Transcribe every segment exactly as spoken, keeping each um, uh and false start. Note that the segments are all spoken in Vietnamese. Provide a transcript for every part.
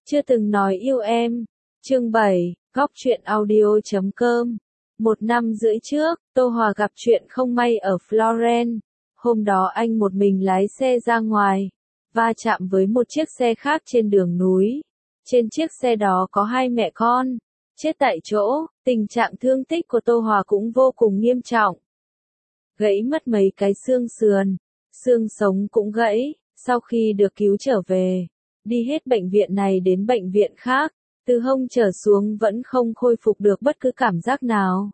Chưa từng nói yêu em. Chương bảy, góc truyện audio chấm com. Một năm rưỡi trước, Tô Hòa gặp chuyện không may ở Florence. Hôm đó anh một mình lái xe ra ngoài, va chạm với một chiếc xe khác trên đường núi. Trên chiếc xe đó có hai mẹ con, chết tại chỗ. Tình trạng thương tích của Tô Hòa cũng vô cùng nghiêm trọng. Gãy mất mấy cái xương sườn, xương sống cũng gãy. Sau khi được cứu trở về, đi hết bệnh viện này đến bệnh viện khác, từ hông trở xuống vẫn không khôi phục được bất cứ cảm giác nào.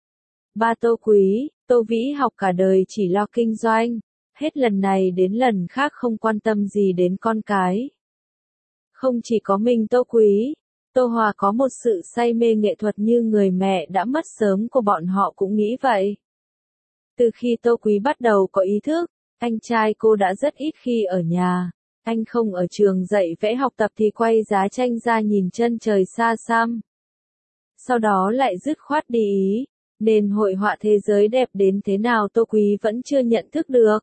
Ba Tô Quý, Tô Vĩ Học cả đời chỉ lo kinh doanh, hết lần này đến lần khác không quan tâm gì đến con cái. Không chỉ có mình Tô Quý, Tô Hòa có một sự say mê nghệ thuật như người mẹ đã mất sớm của bọn họ cũng nghĩ vậy. Từ khi Tô Quý bắt đầu có ý thức, anh trai cô đã rất ít khi ở nhà. Anh không ở trường dạy vẽ học tập thì quay giá tranh ra nhìn chân trời xa xăm. Sau đó lại dứt khoát đi Ý, nên hội họa thế giới đẹp đến thế nào Tô Quý vẫn chưa nhận thức được.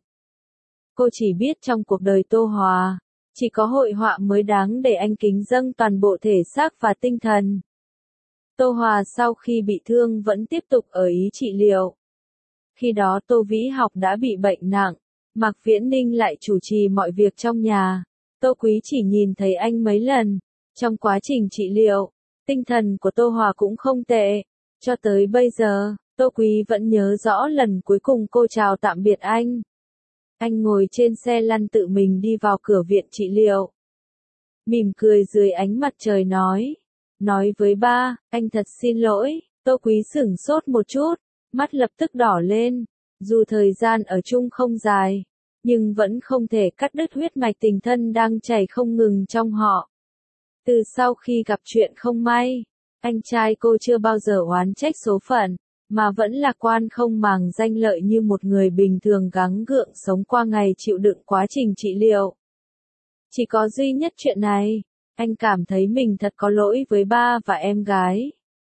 Cô chỉ biết trong cuộc đời Tô Hòa, chỉ có hội họa mới đáng để anh kính dâng toàn bộ thể xác và tinh thần. Tô Hòa sau khi bị thương vẫn tiếp tục ở Ý trị liệu. Khi đó Tô Vĩ Học đã bị bệnh nặng. Mạc Viễn Ninh lại chủ trì mọi việc trong nhà. Tô Quý chỉ nhìn thấy anh mấy lần. Trong quá trình trị liệu, tinh thần của Tô Hòa cũng không tệ. Cho tới bây giờ, Tô Quý vẫn nhớ rõ lần cuối cùng cô chào tạm biệt anh. Anh ngồi trên xe lăn tự mình đi vào cửa viện trị liệu. Mỉm cười dưới ánh mặt trời nói. Nói với ba, anh thật xin lỗi. Tô Quý sửng sốt một chút, mắt lập tức đỏ lên. Dù thời gian ở chung không dài, nhưng vẫn không thể cắt đứt huyết mạch tình thân đang chảy không ngừng trong họ. Từ sau khi gặp chuyện không may, anh trai cô chưa bao giờ oán trách số phận, mà vẫn lạc quan không màng danh lợi như một người bình thường gắng gượng sống qua ngày chịu đựng quá trình trị liệu. Chỉ có duy nhất chuyện này, anh cảm thấy mình thật có lỗi với ba và em gái.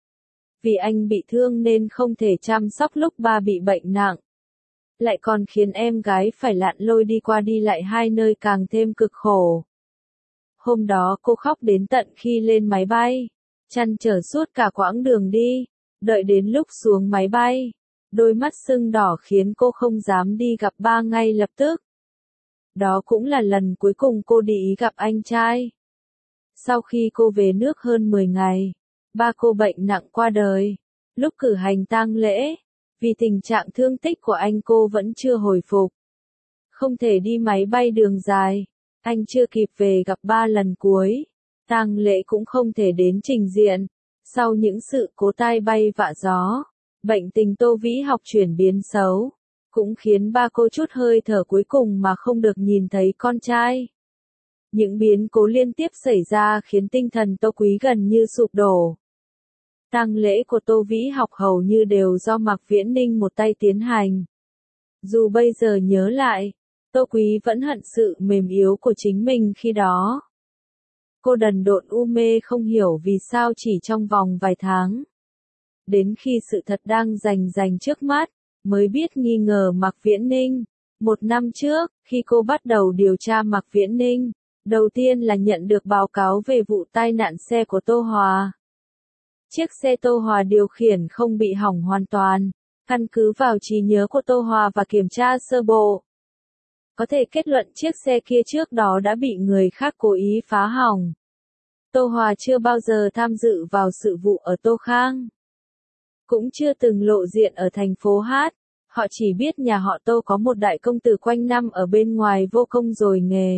Vì anh bị thương nên không thể chăm sóc lúc ba bị bệnh nặng. Lại còn khiến em gái phải lặn lội đi qua đi lại hai nơi càng thêm cực khổ. Hôm đó cô khóc đến tận khi lên máy bay, trăn trở suốt cả quãng đường đi, đợi đến lúc xuống máy bay, đôi mắt sưng đỏ khiến cô không dám đi gặp ba ngay lập tức. Đó cũng là lần cuối cùng cô đi Ý gặp anh trai. Sau khi cô về nước hơn mười ngày, ba cô bệnh nặng qua đời. Lúc cử hành tang lễ, vì tình trạng thương tích của anh cô vẫn chưa hồi phục, không thể đi máy bay đường dài, anh chưa kịp về gặp ba lần cuối, tang lễ cũng không thể đến trình diện. Sau những sự cố tai bay vạ gió, bệnh tình Tô Vĩ Học chuyển biến xấu, cũng khiến ba cô chút hơi thở cuối cùng mà không được nhìn thấy con trai. Những biến cố liên tiếp xảy ra khiến tinh thần Tô Quý gần như sụp đổ. Tang lễ của Tô Vĩ Học hầu như đều do Mạc Viễn Ninh một tay tiến hành. Dù bây giờ nhớ lại, Tô Quý vẫn hận sự mềm yếu của chính mình khi đó. Cô đần độn u mê không hiểu vì sao chỉ trong vòng vài tháng. Đến khi sự thật đang rành rành trước mắt, mới biết nghi ngờ Mạc Viễn Ninh. Một năm trước, khi cô bắt đầu điều tra Mạc Viễn Ninh, đầu tiên là nhận được báo cáo về vụ tai nạn xe của Tô Hòa. Chiếc xe Tô Hòa điều khiển không bị hỏng hoàn toàn, căn cứ vào trí nhớ của Tô Hòa và kiểm tra sơ bộ. Có thể kết luận chiếc xe kia trước đó đã bị người khác cố ý phá hỏng. Tô Hòa chưa bao giờ tham dự vào sự vụ ở Tô Khang. Cũng chưa từng lộ diện ở thành phố Hát, họ chỉ biết nhà họ Tô có một đại công tử quanh năm ở bên ngoài vô công rồi nghề.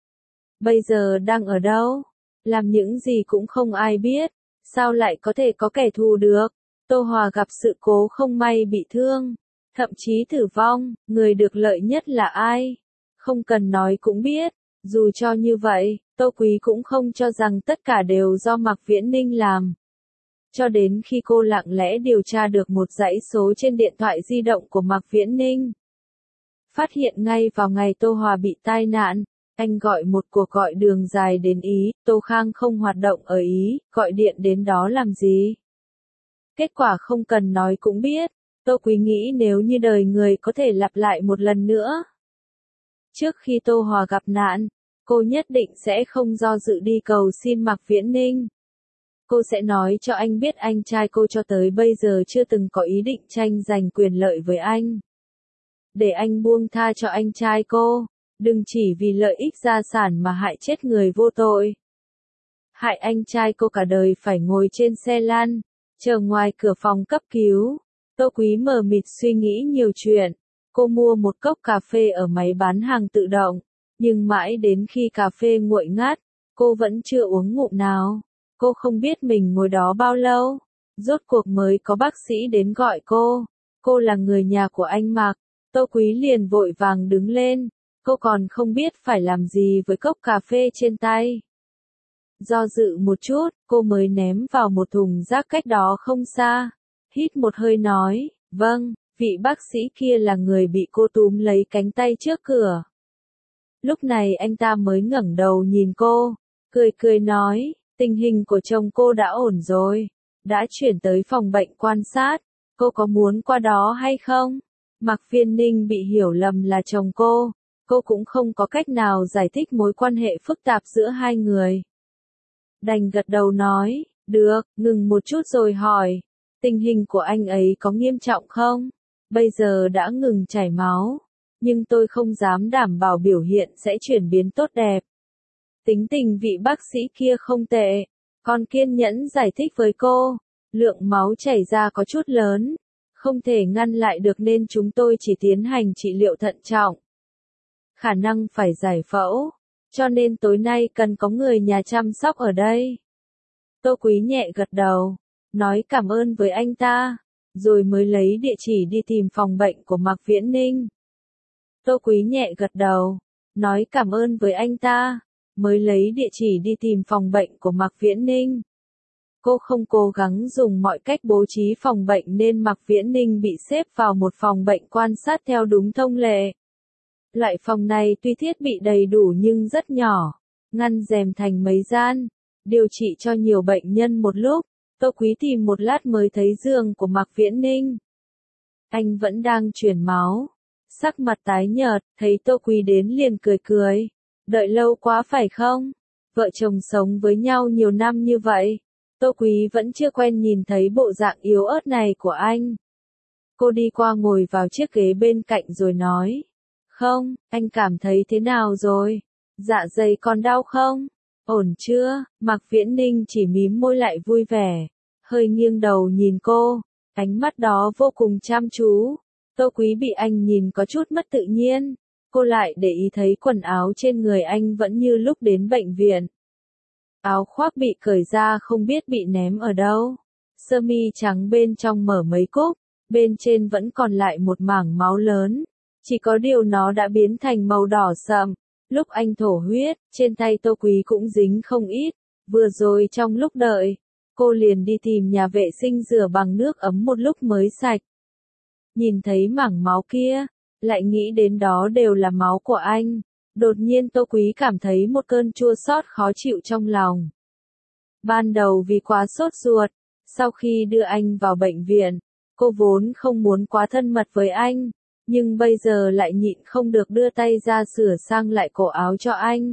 Bây giờ đang ở đâu? Làm những gì cũng không ai biết. Sao lại có thể có kẻ thù được? Tô Hòa gặp sự cố không may bị thương, thậm chí tử vong, người được lợi nhất là ai? Không cần nói cũng biết. Dù cho như vậy, Tô Quý cũng không cho rằng tất cả đều do Mạc Viễn Ninh làm. Cho đến khi cô lặng lẽ điều tra được một dãy số trên điện thoại di động của Mạc Viễn Ninh. Phát hiện ngay vào ngày Tô Hòa bị tai nạn, anh gọi một cuộc gọi đường dài đến Ý, Tô Khang không hoạt động ở Ý, gọi điện đến đó làm gì? Kết quả không cần nói cũng biết, Tô Quý nghĩ nếu như đời người có thể lặp lại một lần nữa. Trước khi Tô Hòa gặp nạn, cô nhất định sẽ không do dự đi cầu xin Mạc Viễn Ninh. Cô sẽ nói cho anh biết anh trai cô cho tới bây giờ chưa từng có ý định tranh giành quyền lợi với anh. Để anh buông tha cho anh trai cô, đừng chỉ vì lợi ích gia sản mà hại chết người vô tội. Hại anh trai cô cả đời phải ngồi trên xe lăn, chờ ngoài cửa phòng cấp cứu. Tô Quý mờ mịt suy nghĩ nhiều chuyện. Cô mua một cốc cà phê ở máy bán hàng tự động, nhưng mãi đến khi cà phê nguội ngắt, cô vẫn chưa uống ngụm nào. Cô không biết mình ngồi đó bao lâu, rốt cuộc mới có bác sĩ đến gọi cô. Cô là người nhà của anh Mạc. Tô Quý liền vội vàng đứng lên, cô còn không biết phải làm gì với cốc cà phê trên tay. Do dự một chút, cô mới ném vào một thùng rác cách đó không xa. Hít một hơi nói, vâng, vị bác sĩ kia là người bị cô túm lấy cánh tay trước cửa. Lúc này anh ta mới ngẩng đầu nhìn cô, cười cười nói, tình hình của chồng cô đã ổn rồi, đã chuyển tới phòng bệnh quan sát, cô có muốn qua đó hay không? Mạc Viễn Ninh bị hiểu lầm là chồng cô, cô cũng không có cách nào giải thích mối quan hệ phức tạp giữa hai người. Đành gật đầu nói, được, ngừng một chút rồi hỏi, tình hình của anh ấy có nghiêm trọng không? Bây giờ đã ngừng chảy máu, nhưng tôi không dám đảm bảo biểu hiện sẽ chuyển biến tốt đẹp. Tính tình vị bác sĩ kia không tệ, còn kiên nhẫn giải thích với cô, lượng máu chảy ra có chút lớn, không thể ngăn lại được nên chúng tôi chỉ tiến hành trị liệu thận trọng. Khả năng phải giải phẫu, cho nên tối nay cần có người nhà chăm sóc ở đây. Tô Quý nhẹ gật đầu, nói cảm ơn với anh ta, rồi mới lấy địa chỉ đi tìm phòng bệnh của Mạc Viễn Ninh. Tô Quý nhẹ gật đầu, nói cảm ơn với anh ta, mới lấy địa chỉ đi tìm phòng bệnh của Mạc Viễn Ninh. Cô không cố gắng dùng mọi cách bố trí phòng bệnh nên Mạc Viễn Ninh bị xếp vào một phòng bệnh quan sát theo đúng thông lệ. Loại phòng này tuy thiết bị đầy đủ nhưng rất nhỏ, ngăn rèm thành mấy gian, điều trị cho nhiều bệnh nhân một lúc. Tô Quý tìm một lát mới thấy giường của Mạc Viễn Ninh. Anh vẫn đang truyền máu, sắc mặt tái nhợt, thấy Tô Quý đến liền cười cười. Đợi lâu quá phải không? Vợ chồng sống với nhau nhiều năm như vậy, Tô Quý vẫn chưa quen nhìn thấy bộ dạng yếu ớt này của anh. Cô đi qua ngồi vào chiếc ghế bên cạnh rồi nói, không, anh cảm thấy thế nào rồi? Dạ dày còn đau không? Ổn chưa? Mạc Viễn Ninh chỉ mím môi lại vui vẻ, hơi nghiêng đầu nhìn cô, ánh mắt đó vô cùng chăm chú. Tô Quý bị anh nhìn có chút mất tự nhiên, cô lại để ý thấy quần áo trên người anh vẫn như lúc đến bệnh viện. Áo khoác bị cởi ra không biết bị ném ở đâu, sơ mi trắng bên trong mở mấy cúc, bên trên vẫn còn lại một mảng máu lớn, chỉ có điều nó đã biến thành màu đỏ sậm. Lúc anh thổ huyết, trên tay Tô Quý cũng dính không ít, vừa rồi trong lúc đợi, cô liền đi tìm nhà vệ sinh rửa bằng nước ấm một lúc mới sạch. Nhìn thấy mảng máu kia, lại nghĩ đến đó đều là máu của anh, đột nhiên Tô Quý cảm thấy một cơn chua xót khó chịu trong lòng. Ban đầu vì quá sốt ruột, sau khi đưa anh vào bệnh viện, cô vốn không muốn quá thân mật với anh, nhưng bây giờ lại nhịn không được đưa tay ra sửa sang lại cổ áo cho anh.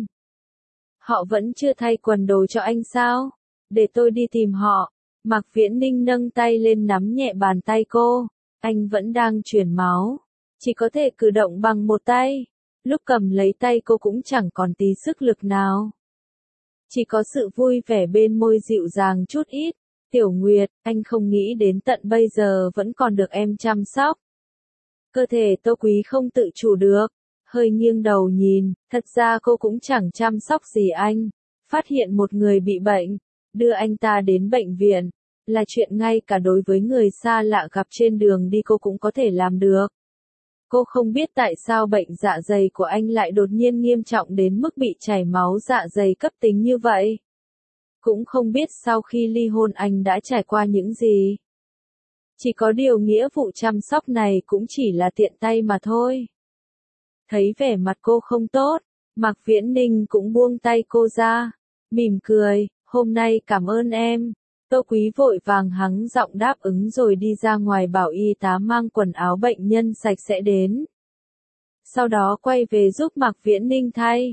Họ vẫn chưa thay quần đồ cho anh sao? Để tôi đi tìm họ. Mạc Viễn Ninh nâng tay lên nắm nhẹ bàn tay cô. Anh vẫn đang truyền máu, chỉ có thể cử động bằng một tay. Lúc cầm lấy tay cô cũng chẳng còn tí sức lực nào. Chỉ có sự vui vẻ bên môi dịu dàng chút ít. Tiểu Nguyệt, anh không nghĩ đến tận bây giờ vẫn còn được em chăm sóc. Cơ thể Tô Quý không tự chủ được, hơi nghiêng đầu nhìn, thật ra cô cũng chẳng chăm sóc gì anh. Phát hiện một người bị bệnh, đưa anh ta đến bệnh viện, là chuyện ngay cả đối với người xa lạ gặp trên đường đi cô cũng có thể làm được. Cô không biết tại sao bệnh dạ dày của anh lại đột nhiên nghiêm trọng đến mức bị chảy máu dạ dày cấp tính như vậy. Cũng không biết sau khi ly hôn anh đã trải qua những gì. Chỉ có điều nghĩa vụ chăm sóc này cũng chỉ là tiện tay mà thôi. Thấy vẻ mặt cô không tốt, Mạc Viễn Ninh cũng buông tay cô ra, mỉm cười, hôm nay cảm ơn em. Tô Quý vội vàng hắng giọng đáp ứng rồi đi ra ngoài bảo y tá mang quần áo bệnh nhân sạch sẽ đến. Sau đó quay về giúp Mạc Viễn Ninh thay.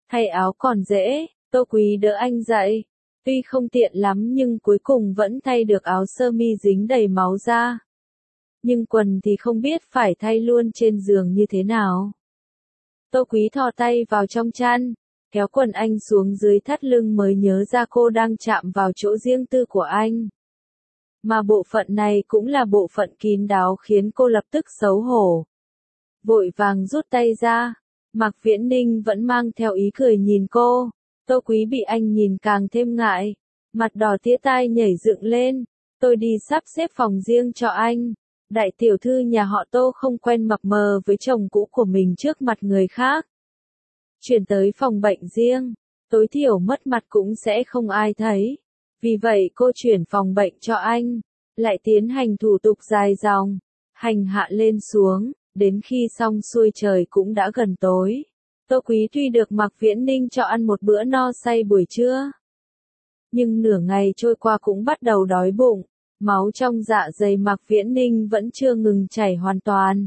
Thay áo còn dễ, Tô Quý đỡ anh dậy. Tuy không tiện lắm nhưng cuối cùng vẫn thay được áo sơ mi dính đầy máu ra. Nhưng quần thì không biết phải thay luôn trên giường như thế nào. Tô Quý thò tay vào trong chăn, kéo quần anh xuống dưới thắt lưng mới nhớ ra cô đang chạm vào chỗ riêng tư của anh. Mà bộ phận này cũng là bộ phận kín đáo khiến cô lập tức xấu hổ. Vội vàng rút tay ra, Mạc Viễn Ninh vẫn mang theo ý cười nhìn cô. Tô Quý bị anh nhìn càng thêm ngại, mặt đỏ tía tai nhảy dựng lên. Tôi đi sắp xếp phòng riêng cho anh. Đại tiểu thư nhà họ Tô không quen mập mờ với chồng cũ của mình trước mặt người khác. Chuyển tới phòng bệnh riêng, tối thiểu mất mặt cũng sẽ không ai thấy. Vì vậy cô chuyển phòng bệnh cho anh, lại tiến hành thủ tục dài dòng, hành hạ lên xuống, đến khi xong xuôi trời cũng đã gần tối. Tô Quý tuy được Mạc Viễn Ninh cho ăn một bữa no say buổi trưa, nhưng nửa ngày trôi qua cũng bắt đầu đói bụng, máu trong dạ dày Mạc Viễn Ninh vẫn chưa ngừng chảy hoàn toàn.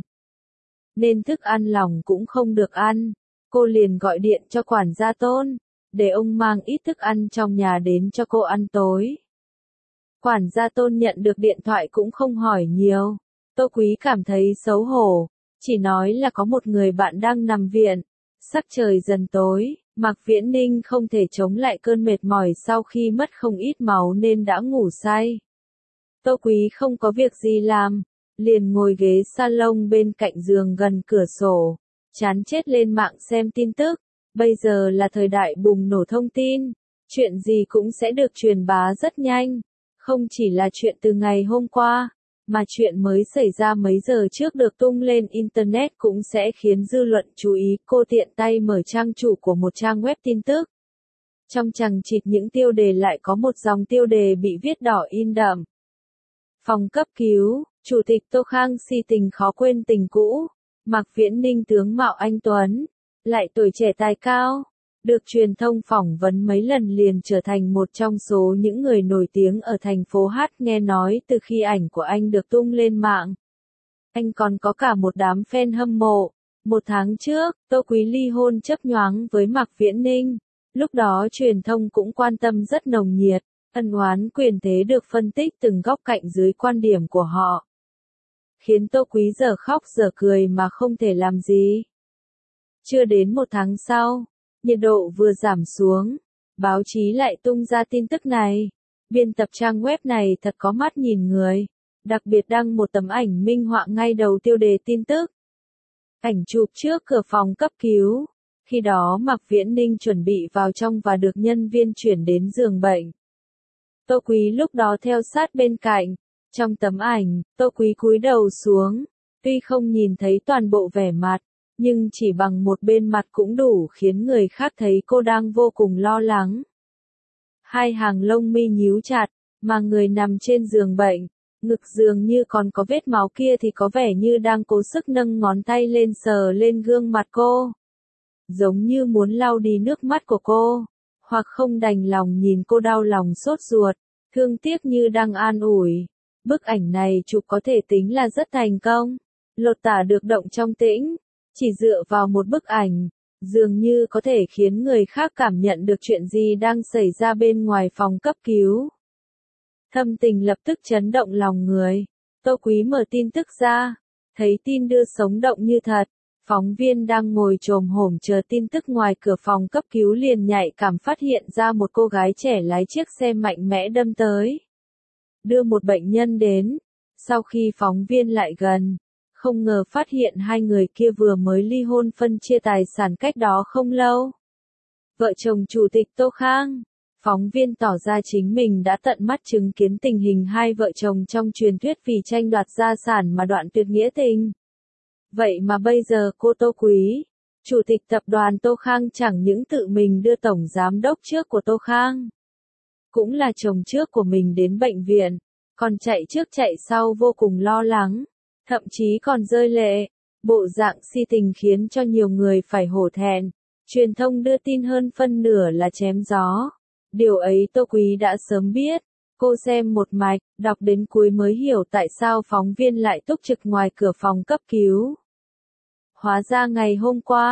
Nên thức ăn lỏng cũng không được ăn, cô liền gọi điện cho quản gia Tôn, để ông mang ít thức ăn trong nhà đến cho cô ăn tối. Quản gia Tôn nhận được điện thoại cũng không hỏi nhiều, Tô Quý cảm thấy xấu hổ, chỉ nói là có một người bạn đang nằm viện. Sắc trời dần tối, Mạc Viễn Ninh không thể chống lại cơn mệt mỏi sau khi mất không ít máu nên đã ngủ say. Tô Quý không có việc gì làm, liền ngồi ghế salon bên cạnh giường gần cửa sổ, chán chết lên mạng xem tin tức. Bây giờ là thời đại bùng nổ thông tin, chuyện gì cũng sẽ được truyền bá rất nhanh, không chỉ là chuyện từ ngày hôm qua, mà chuyện mới xảy ra mấy giờ trước được tung lên Internet cũng sẽ khiến dư luận chú ý. Cô tiện tay mở trang chủ của một trang web tin tức. Trong chằng chịt những tiêu đề lại có một dòng tiêu đề bị viết đỏ in đậm. Phòng cấp cứu, Chủ tịch Tô Khang si tình khó quên tình cũ. Mạc Viễn Ninh tướng mạo anh tuấn, lại tuổi trẻ tài cao, được truyền thông phỏng vấn mấy lần liền trở thành một trong số những người nổi tiếng ở thành phố Hát. Nghe nói từ khi ảnh của anh được tung lên mạng, anh còn có cả một đám fan hâm mộ. Một tháng trước, Tô Quý ly hôn chớp nhoáng với Mạc Viễn Ninh. Lúc đó truyền thông cũng quan tâm rất nồng nhiệt, ân oán quyền thế được phân tích từng góc cạnh dưới quan điểm của họ, khiến Tô Quý giờ khóc giờ cười mà không thể làm gì. Chưa đến một tháng sau, nhiệt độ vừa giảm xuống, báo chí lại tung ra tin tức này. Biên tập trang web này thật có mắt nhìn người, đặc biệt đăng một tấm ảnh minh họa ngay đầu tiêu đề tin tức. Ảnh chụp trước cửa phòng cấp cứu, khi đó Mạc Viễn Ninh chuẩn bị vào trong và được nhân viên chuyển đến giường bệnh. Tô Quý lúc đó theo sát bên cạnh. Trong tấm ảnh, Tô Quý cúi đầu xuống, tuy không nhìn thấy toàn bộ vẻ mặt, nhưng chỉ bằng một bên mặt cũng đủ khiến người khác thấy cô đang vô cùng lo lắng. Hai hàng lông mi nhíu chặt, mà người nằm trên giường bệnh, ngực dường như còn có vết máu kia thì có vẻ như đang cố sức nâng ngón tay lên sờ lên gương mặt cô. Giống như muốn lau đi nước mắt của cô, hoặc không đành lòng nhìn cô đau lòng sốt ruột, thương tiếc như đang an ủi. Bức ảnh này chụp có thể tính là rất thành công, lột tả được động trong tĩnh, chỉ dựa vào một bức ảnh, dường như có thể khiến người khác cảm nhận được chuyện gì đang xảy ra bên ngoài phòng cấp cứu. Thâm tình lập tức chấn động lòng người. Tô Quý mở tin tức ra, thấy tin đưa sống động như thật. Phóng viên đang ngồi chồm hổm chờ tin tức ngoài cửa phòng cấp cứu liền nhạy cảm phát hiện ra một cô gái trẻ lái chiếc xe mạnh mẽ đâm tới, đưa một bệnh nhân đến. Sau khi phóng viên lại gần, không ngờ phát hiện hai người kia vừa mới ly hôn phân chia tài sản cách đó không lâu. Vợ chồng Chủ tịch Tô Khang. Phóng viên tỏ ra chính mình đã tận mắt chứng kiến tình hình hai vợ chồng trong truyền thuyết vì tranh đoạt gia sản mà đoạn tuyệt nghĩa tình. Vậy mà bây giờ cô Tô Quý, Chủ tịch tập đoàn Tô Khang chẳng những tự mình đưa tổng giám đốc trước của Tô Khang, cũng là chồng trước của mình đến bệnh viện, còn chạy trước chạy sau vô cùng lo lắng, thậm chí còn rơi lệ. Bộ dạng si tình khiến cho nhiều người phải hổ thẹn. Truyền thông đưa tin hơn phân nửa là chém gió. Điều ấy Tô Quý đã sớm biết. Cô xem một mạch, đọc đến cuối mới hiểu tại sao phóng viên lại túc trực ngoài cửa phòng cấp cứu. Hóa ra ngày hôm qua,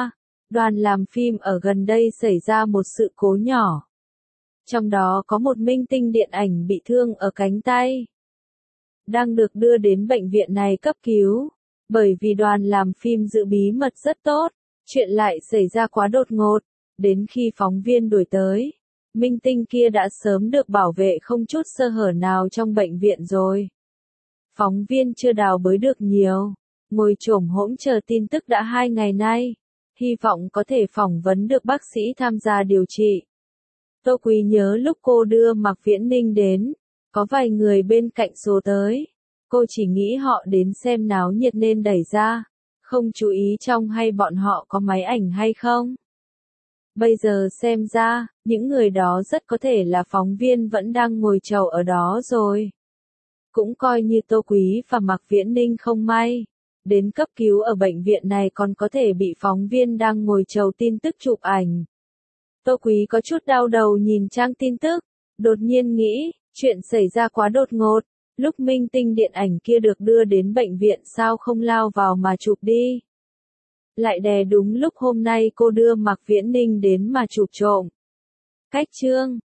Đoàn làm phim ở gần đây xảy ra một sự cố nhỏ. Trong đó có một minh tinh điện ảnh bị thương ở cánh tay. Đang được đưa đến bệnh viện này cấp cứu. Bởi vì đoàn làm phim giữ bí mật rất tốt, chuyện lại xảy ra quá đột ngột. Đến khi phóng viên đuổi tới, minh tinh kia đã sớm được bảo vệ không chút sơ hở nào trong bệnh viện rồi. Phóng viên chưa đào bới được nhiều, ngồi chồm hỗn chờ tin tức đã hai ngày nay, hy vọng có thể phỏng vấn được bác sĩ tham gia điều trị. Tô Quý nhớ lúc cô đưa Mạc Viễn Ninh đến, có vài người bên cạnh số tới. Cô chỉ nghĩ họ đến xem náo nhiệt nên đẩy ra, không chú ý trong hay bọn họ có máy ảnh hay không. Bây giờ xem ra, những người đó rất có thể là phóng viên vẫn đang ngồi chầu ở đó rồi. Cũng coi như Tô Quý và Mạc Viễn Ninh không may. Đến cấp cứu ở bệnh viện này còn có thể bị phóng viên đang ngồi chầu tin tức chụp ảnh. Tô Quý có chút đau đầu nhìn trang tin tức, đột nhiên nghĩ, chuyện xảy ra quá đột ngột. Lúc minh tinh điện ảnh kia được đưa đến bệnh viện sao không lao vào mà chụp đi. Lại đè đúng lúc hôm nay cô đưa Mạc Viễn Ninh đến mà chụp trộm. Cách chương